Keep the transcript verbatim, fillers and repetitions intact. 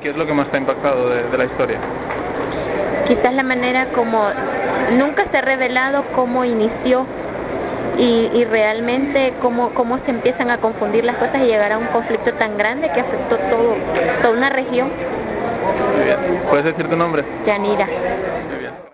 ¿Qué es lo que más te ha impactado de, de la historia? Quizás la manera como nunca se ha revelado cómo inició y, y realmente cómo, cómo se empiezan a confundir las cosas y llegar a un conflicto tan grande que afectó todo, toda una región. Muy bien. ¿Puedes decir tu nombre? Yanira. Muy bien.